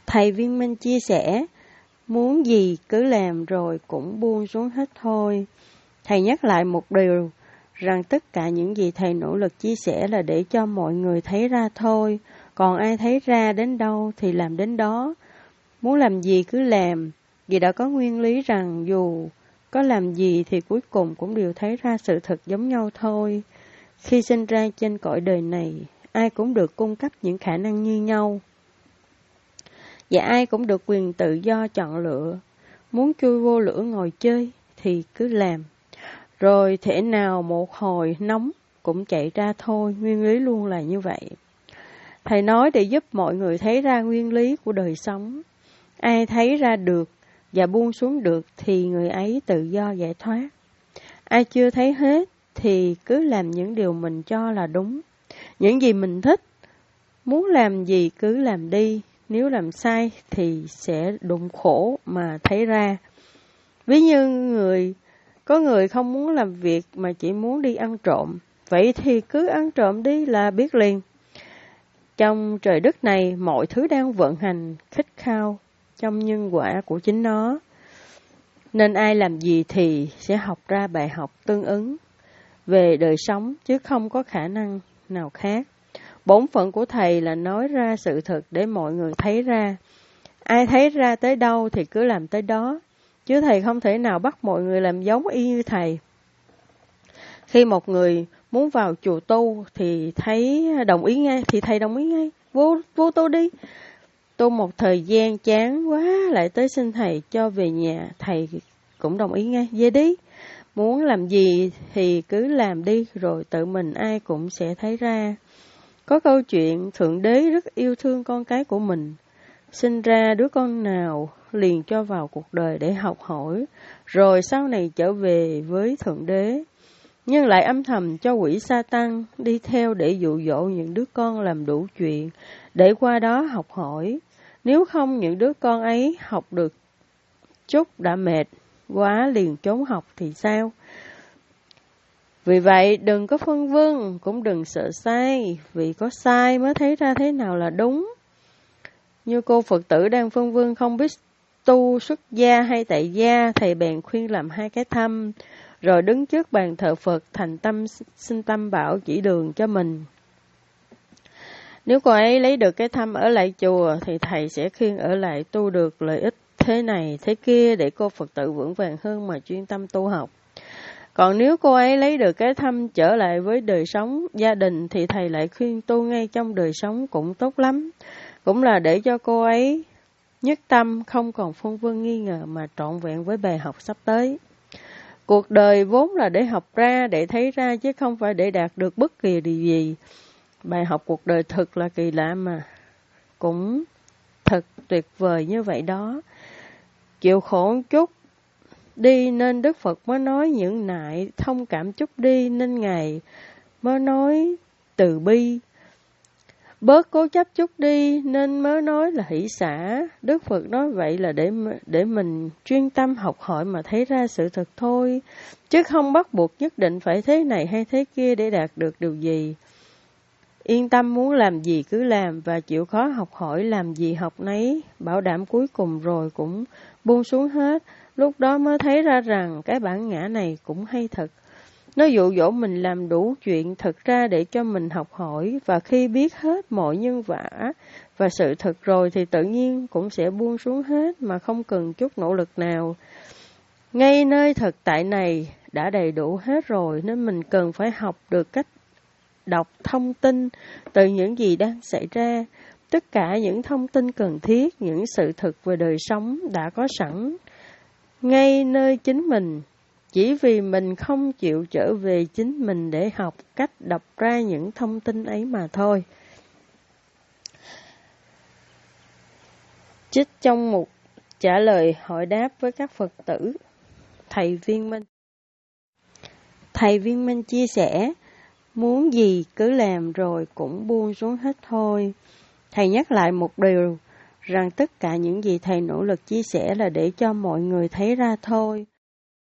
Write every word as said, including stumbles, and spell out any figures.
Thầy Viên Minh chia sẻ, muốn gì cứ làm rồi cũng buông xuống hết thôi. Thầy nhắc lại một điều, rằng tất cả những gì thầy nỗ lực chia sẻ là để cho mọi người thấy ra thôi, còn ai thấy ra đến đâu thì làm đến đó. Muốn làm gì cứ làm, vì đã có nguyên lý rằng dù có làm gì thì cuối cùng cũng đều thấy ra sự thật giống nhau thôi. Khi sinh ra trên cõi đời này, ai cũng được cung cấp những khả năng như nhau. Và ai cũng được quyền tự do chọn lựa. Muốn chui vô lửa ngồi chơi thì cứ làm. Rồi thể nào một hồi nóng cũng chạy ra thôi, nguyên lý luôn là như vậy. Thầy nói để giúp mọi người thấy ra nguyên lý của đời sống. Ai thấy ra được và buông xuống được thì người ấy tự do giải thoát. Ai chưa thấy hết thì cứ làm những điều mình cho là đúng. Những gì mình thích, muốn làm gì cứ làm đi. Nếu làm sai thì sẽ đụng khổ mà thấy ra. Ví như người, có người không muốn làm việc mà chỉ muốn đi ăn trộm. Vậy thì cứ ăn trộm đi là biết liền. Trong trời đất này, mọi thứ đang vận hành khích khao trong nhân quả của chính nó. Nên ai làm gì thì sẽ học ra bài học tương ứng về đời sống, chứ không có khả năng nào khác. Bổn phận của thầy là nói ra sự thật để mọi người thấy ra. Ai thấy ra tới đâu thì cứ làm tới đó, chứ thầy không thể nào bắt mọi người làm giống y như thầy. Khi một người muốn vào chùa tu thì thấy đồng ý ngay, thì thầy đồng ý ngay, vô, vô tu đi. Tu một thời gian chán quá lại tới xin thầy cho về nhà, thầy cũng đồng ý ngay, về đi. Muốn làm gì thì cứ làm đi, rồi tự mình ai cũng sẽ thấy ra. Có câu chuyện Thượng Đế rất yêu thương con cái của mình. Sinh ra đứa con nào liền cho vào cuộc đời để học hỏi, rồi sau này trở về với Thượng Đế. Nhưng lại âm thầm cho quỷ Sa-tăng đi theo để dụ dỗ những đứa con làm đủ chuyện, để qua đó học hỏi. Nếu không những đứa con ấy học được chút đã mệt quá liền trốn học thì sao? Vì vậy đừng có phân vân, cũng đừng sợ sai, vì có sai mới thấy ra thế nào là đúng. Như cô Phật tử đang phân vân không biết tu xuất gia hay tại gia, thầy bèn khuyên làm hai cái thăm, rồi đứng trước bàn thờ Phật thành tâm xin tâm bảo chỉ đường cho mình. Nếu cô ấy lấy được cái thăm ở lại chùa thì thầy sẽ khuyên ở lại tu được lợi ích thế này thế kia để cô Phật tử vững vàng hơn mà chuyên tâm tu học. Còn nếu cô ấy lấy được cái thăm trở lại với đời sống gia đình thì thầy lại khuyên tu ngay trong đời sống cũng tốt lắm. Cũng là để cho cô ấy nhất tâm không còn phân vân nghi ngờ mà trọn vẹn với bài học sắp tới. Cuộc đời vốn là để học ra, để thấy ra chứ không phải để đạt được bất kỳ điều gì. Bài học cuộc đời thật là kỳ lạ mà cũng thật tuyệt vời như vậy đó. Chịu khổ chút đi nên Đức Phật mới nói những nại, thông cảm chút đi nên Ngài mới nói từ bi. Bớt cố chấp chút đi nên mới nói là hỷ xả. Đức Phật nói vậy là để để mình chuyên tâm học hỏi mà thấy ra sự thật thôi, chứ không bắt buộc nhất định phải thế này hay thế kia để đạt được điều gì. Yên tâm muốn làm gì cứ làm và chịu khó học hỏi, làm gì học nấy, bảo đảm cuối cùng rồi cũng buông xuống hết. Lúc đó mới thấy ra rằng cái bản ngã này cũng hay thật. Nó dụ dỗ mình làm đủ chuyện thật ra để cho mình học hỏi, và khi biết hết mọi nhân quả và sự thật rồi thì tự nhiên cũng sẽ buông xuống hết mà không cần chút nỗ lực nào. Ngay nơi thực tại này đã đầy đủ hết rồi nên mình cần phải học được cách đọc thông tin từ những gì đang xảy ra. Tất cả những thông tin cần thiết, những sự thực về đời sống đã có sẵn ngay nơi chính mình. Chỉ vì mình không chịu trở về chính mình để học cách đọc ra những thông tin ấy mà thôi. Trích trong một trả lời hỏi đáp với các Phật tử, Thầy Viên Minh. Thầy Viên Minh chia sẻ, muốn gì cứ làm rồi cũng buông xuống hết thôi. Thầy nhắc lại một điều, rằng tất cả những gì thầy nỗ lực chia sẻ là để cho mọi người thấy ra thôi,